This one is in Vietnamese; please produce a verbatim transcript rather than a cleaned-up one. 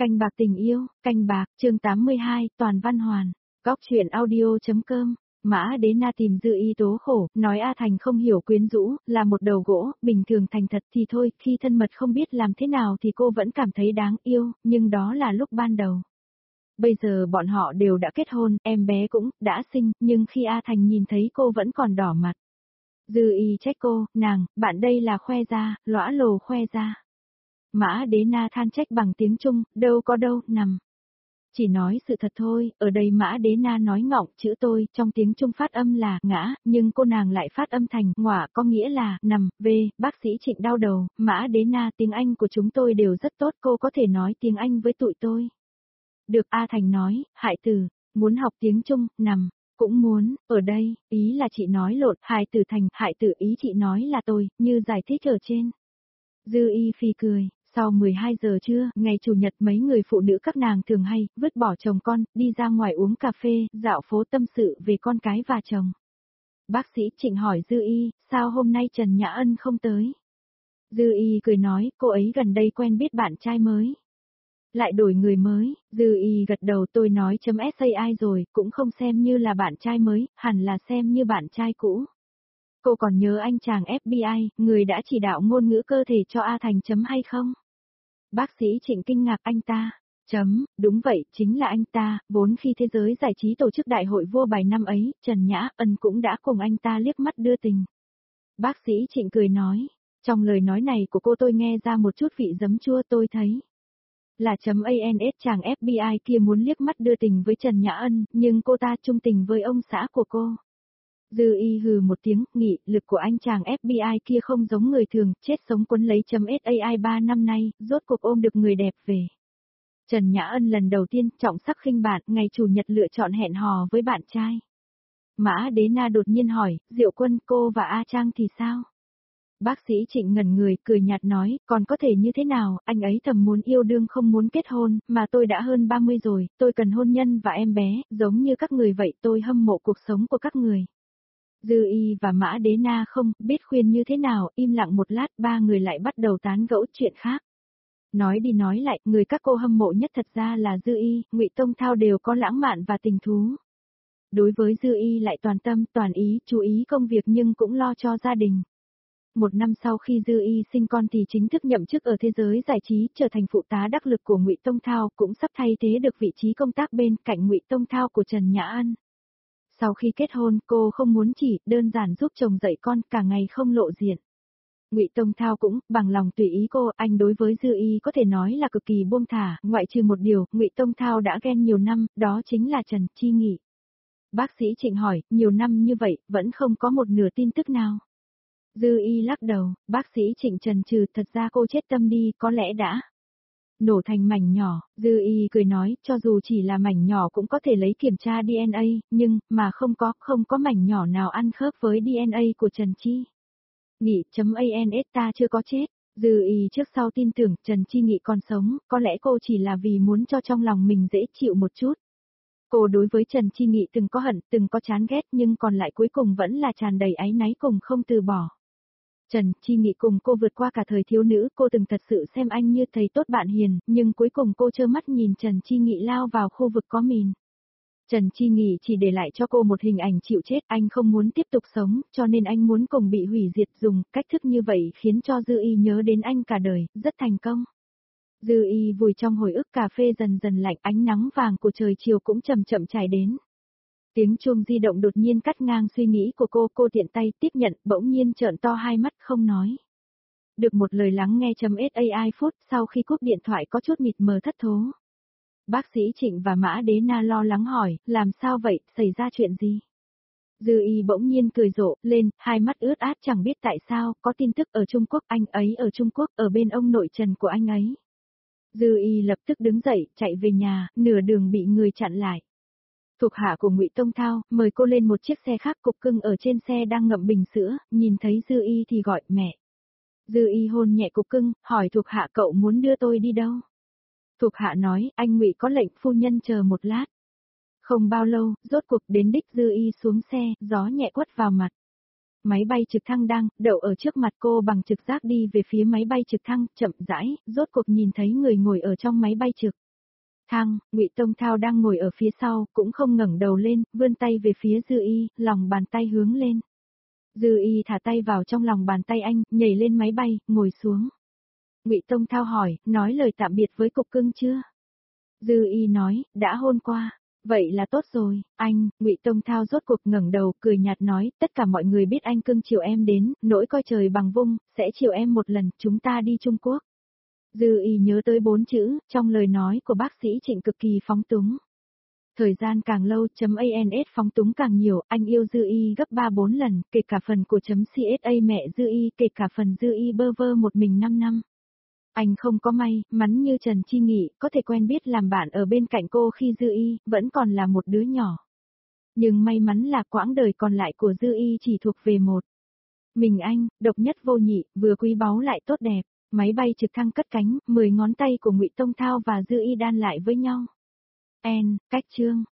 Canh bạc tình yêu, canh bạc, chương tám mươi hai, Toàn Văn Hoàn, góc truyện audio.com. Mã Đế Na tìm Dư Y tố khổ, nói A Thành không hiểu quyến rũ, là một đầu gỗ, bình thường thành thật thì thôi, khi thân mật không biết làm thế nào thì cô vẫn cảm thấy đáng yêu, nhưng đó là lúc ban đầu. Bây giờ bọn họ đều đã kết hôn, em bé cũng đã sinh, nhưng khi A Thành nhìn thấy cô vẫn còn đỏ mặt. Dư Y trách cô, nàng, bạn đây là khoe ra, lõa lồ khoe ra. Mã Đế Na than trách bằng tiếng Trung, đâu có đâu, nằm. Chỉ nói sự thật thôi, ở đây Mã Đế Na nói ngọng chữ tôi, trong tiếng Trung phát âm là ngã, nhưng cô nàng lại phát âm thành ngọa có nghĩa là nằm, về, bác sĩ Trịnh đau đầu, Mã Đế Na tiếng Anh của chúng tôi đều rất tốt, cô có thể nói tiếng Anh với tụi tôi. Được, A Thành nói, hại tử, muốn học tiếng Trung, nằm, cũng muốn, ở đây, ý là chị nói lộn, hại tử thành, hại tử ý chị nói là tôi, như giải thích ở trên. Dư Y phi cười. Sau mười hai giờ trưa, ngày Chủ nhật mấy người phụ nữ các nàng thường hay, vứt bỏ chồng con, đi ra ngoài uống cà phê, dạo phố tâm sự về con cái và chồng. Bác sĩ Trịnh hỏi Dư Y, sao hôm nay Trần Nhã Ân không tới? Dư Y cười nói, cô ấy gần đây quen biết bạn trai mới. Lại đổi người mới, Dư Y gật đầu tôi nói chấm sai rồi, cũng không xem như là bạn trai mới, hẳn là xem như bạn trai cũ. Cô còn nhớ anh chàng ép bê i, người đã chỉ đạo ngôn ngữ cơ thể cho A Thành chấm hay không? Bác sĩ Trịnh kinh ngạc anh ta. Chấm, đúng vậy, chính là anh ta, vốn khi thế giới giải trí tổ chức đại hội vua bài năm ấy, Trần Nhã Ân cũng đã cùng anh ta liếc mắt đưa tình. Bác sĩ Trịnh cười nói, trong lời nói này của cô tôi nghe ra một chút vị giấm chua tôi thấy. Là chấm ans chàng ép bê i kia muốn liếc mắt đưa tình với Trần Nhã Ân, nhưng cô ta chung tình với ông xã của cô. Dư Y hừ một tiếng, nghị, lực của anh chàng ép bê i kia không giống người thường, chết sống quấn lấy chấm sai ba năm nay, rốt cuộc ôm được người đẹp về. Trần Nhã Ân lần đầu tiên, trọng sắc khinh bạn, ngày Chủ nhật lựa chọn hẹn hò với bạn trai. Mã Đế Na đột nhiên hỏi, Diệu Quân cô và A Trang thì sao? Bác sĩ Trịnh ngẩn người, cười nhạt nói, còn có thể như thế nào, anh ấy thầm muốn yêu đương không muốn kết hôn, mà tôi đã hơn ba mươi rồi, tôi cần hôn nhân và em bé, giống như các người vậy, tôi hâm mộ cuộc sống của các người. Dư Y và Mã Đế Na không biết khuyên như thế nào, im lặng một lát, ba người lại bắt đầu tán gẫu chuyện khác. Nói đi nói lại, người các cô hâm mộ nhất thật ra là Dư Y, Ngụy Tông Thao đều có lãng mạn và tình thú. Đối với Dư Y lại toàn tâm, toàn ý, chú ý công việc nhưng cũng lo cho gia đình. Một năm sau khi Dư Y sinh con thì chính thức nhậm chức ở thế giới giải trí, trở thành phụ tá đắc lực của Ngụy Tông Thao, cũng sắp thay thế được vị trí công tác bên cạnh Ngụy Tông Thao của Trần Nhã Ân. Sau khi kết hôn, cô không muốn chỉ đơn giản giúp chồng dạy con, cả ngày không lộ diện. Ngụy Tông Thao cũng bằng lòng tùy ý cô, anh đối với Dư Y có thể nói là cực kỳ buông thả, ngoại trừ một điều, Ngụy Tông Thao đã ghen nhiều năm, đó chính là Trần Chi Nghị. Bác sĩ Trịnh hỏi, nhiều năm như vậy, vẫn không có một nửa tin tức nào. Dư Y lắc đầu, bác sĩ Trịnh trần trừ, thật ra cô chết tâm đi, có lẽ đã nổ thành mảnh nhỏ. Dư Y cười nói, cho dù chỉ là mảnh nhỏ cũng có thể lấy kiểm tra đê en a, nhưng, mà không có, không có mảnh nhỏ nào ăn khớp với đê en a của Trần Chi. Nghị, chấm ans ta chưa có chết. Dư Y trước sau tin tưởng Trần Chi Nghị còn sống, có lẽ cô chỉ là vì muốn cho trong lòng mình dễ chịu một chút. Cô đối với Trần Chi Nghị từng có hận, từng có chán ghét nhưng còn lại cuối cùng vẫn là tràn đầy áy náy cùng không từ bỏ. Trần Chi Nghị cùng cô vượt qua cả thời thiếu nữ, cô từng thật sự xem anh như thầy tốt bạn hiền, nhưng cuối cùng cô trơ mắt nhìn Trần Chi Nghị lao vào khu vực có mìn. Trần Chi Nghị chỉ để lại cho cô một hình ảnh chịu chết, anh không muốn tiếp tục sống, cho nên anh muốn cùng bị hủy diệt, dùng cách thức như vậy khiến cho Dư Y nhớ đến anh cả đời, rất thành công. Dư Y vùi trong hồi ức, cà phê dần dần lạnh, ánh nắng vàng của trời chiều cũng chậm chậm trải đến. Tiếng chuông di động đột nhiên cắt ngang suy nghĩ của cô, cô tiện tay tiếp nhận, bỗng nhiên trợn to hai mắt không nói. Được một lời lắng nghe chấm sai phút, sau khi cúp điện thoại có chút mịt mờ thất thố. Bác sĩ Trịnh và Mã Đế Na lo lắng hỏi, làm sao vậy, xảy ra chuyện gì? Dư Y bỗng nhiên cười rộ lên, hai mắt ướt át chẳng biết tại sao, có tin tức ở Trung Quốc, anh ấy ở Trung Quốc, ở bên ông nội Trần của anh ấy. Dư Y lập tức đứng dậy, chạy về nhà, nửa đường bị người chặn lại. Thuộc hạ của Ngụy Tông Thao, mời cô lên một chiếc xe khác, Cục Cưng ở trên xe đang ngậm bình sữa, nhìn thấy Dư Y thì gọi, mẹ. Dư Y hôn nhẹ Cục Cưng, hỏi thuộc hạ cậu muốn đưa tôi đi đâu? Thuộc hạ nói, anh Ngụy có lệnh, phu nhân chờ một lát. Không bao lâu, rốt cuộc đến đích. Dư Y xuống xe, gió nhẹ quất vào mặt. Máy bay trực thăng đang đậu ở trước mặt cô, bằng trực giác đi về phía máy bay trực thăng, chậm rãi, rốt cuộc nhìn thấy người ngồi ở trong máy bay trực. Thăng, Ngụy Tông Thao đang ngồi ở phía sau, cũng không ngẩng đầu lên, vươn tay về phía Dư Y, lòng bàn tay hướng lên. Dư Y thả tay vào trong lòng bàn tay anh, nhảy lên máy bay, ngồi xuống. Ngụy Tông Thao hỏi, nói lời tạm biệt với Cục Cưng chưa? Dư Y nói, đã hôn qua. Vậy là tốt rồi, anh. Ngụy Tông Thao rốt cuộc ngẩng đầu, cười nhạt nói, tất cả mọi người biết anh cưng chiều em đến, nỗi coi trời bằng vung, sẽ chiều em một lần, chúng ta đi Trung Quốc. Dư Y nhớ tới bốn chữ, trong lời nói của bác sĩ Trịnh cực kỳ phóng túng. Thời gian càng lâu, chấm ans phóng túng càng nhiều, anh yêu Dư Y gấp ba bốn lần, kể cả phần của chấm csa mẹ Dư Y, kể cả phần Dư Y bơ vơ một mình năm năm. Anh không có may, mắn như Trần Chi Nghị, có thể quen biết làm bạn ở bên cạnh cô khi Dư Y, vẫn còn là một đứa nhỏ. Nhưng may mắn là quãng đời còn lại của Dư Y chỉ thuộc về một. Mình anh, độc nhất vô nhị, vừa quý báu lại tốt đẹp. Máy bay trực thăng cất cánh, mười ngón tay của Ngụy Tông Thao và Dư Y đan lại với nhau. En, cách chương.